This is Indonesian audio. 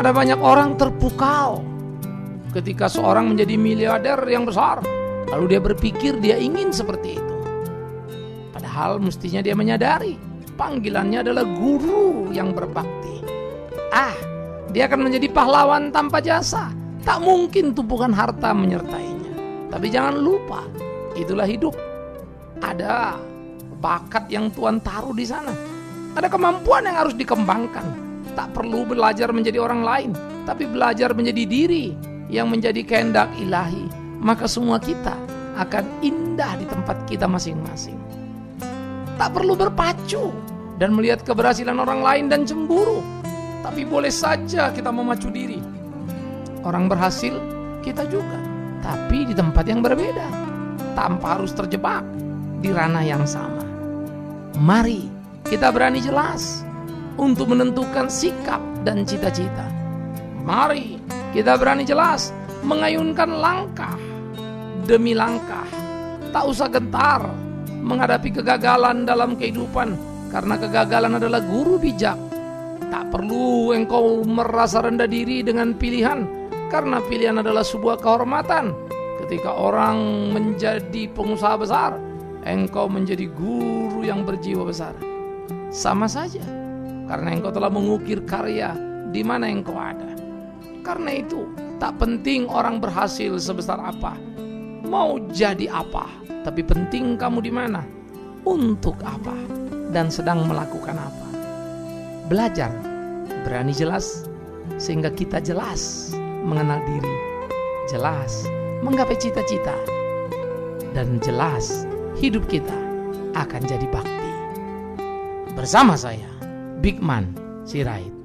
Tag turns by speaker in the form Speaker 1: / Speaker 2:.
Speaker 1: Ada banyak orang terpukau ketika seorang menjadi miliarder yang besar, lalu dia berpikir dia ingin seperti itu. Padahal mestinya dia menyadari panggilannya adalah guru yang berbakti. Dia akan menjadi pahlawan tanpa jasa. Tak mungkin tumpukan harta menyertainya. Tapi jangan lupa, itulah hidup. Ada bakat yang Tuhan taruh di sana. Ada kemampuan yang harus dikembangkan. Tak perlu belajar menjadi orang lain, tapi belajar menjadi diri yang menjadi kehendak ilahi. Maka semua kita akan indah di tempat kita masing-masing. Tak perlu berpacu dan melihat keberhasilan orang lain dan cemburu. Tapi boleh saja kita memacu diri. Orang berhasil, kita juga. Tapi di tempat yang berbeda, tanpa harus terjebak di ranah yang sama. Mari kita berani jelas untuk menentukan sikap dan cita-cita. Mari kita berani jelas mengayunkan langkah demi langkah. Tak usah gentar menghadapi kegagalan dalam kehidupan, karena kegagalan adalah guru bijak. Tak perlu engkau merasa rendah diri dengan pilihan, karena pilihan adalah sebuah kehormatan. Ketika orang menjadi pengusaha besar, engkau menjadi guru yang berjiwa besar. Sama saja, karena engkau telah mengukir karya di mana engkau ada. Karena itu, tak penting orang berhasil sebesar apa, mau jadi apa, tapi penting kamu di mana, untuk apa, dan sedang melakukan apa. Belajar, berani jelas, sehingga kita jelas mengenal diri, jelas menggapai cita-cita, dan jelas hidup kita akan jadi bakti. Bersama saya, Bigman Sirait.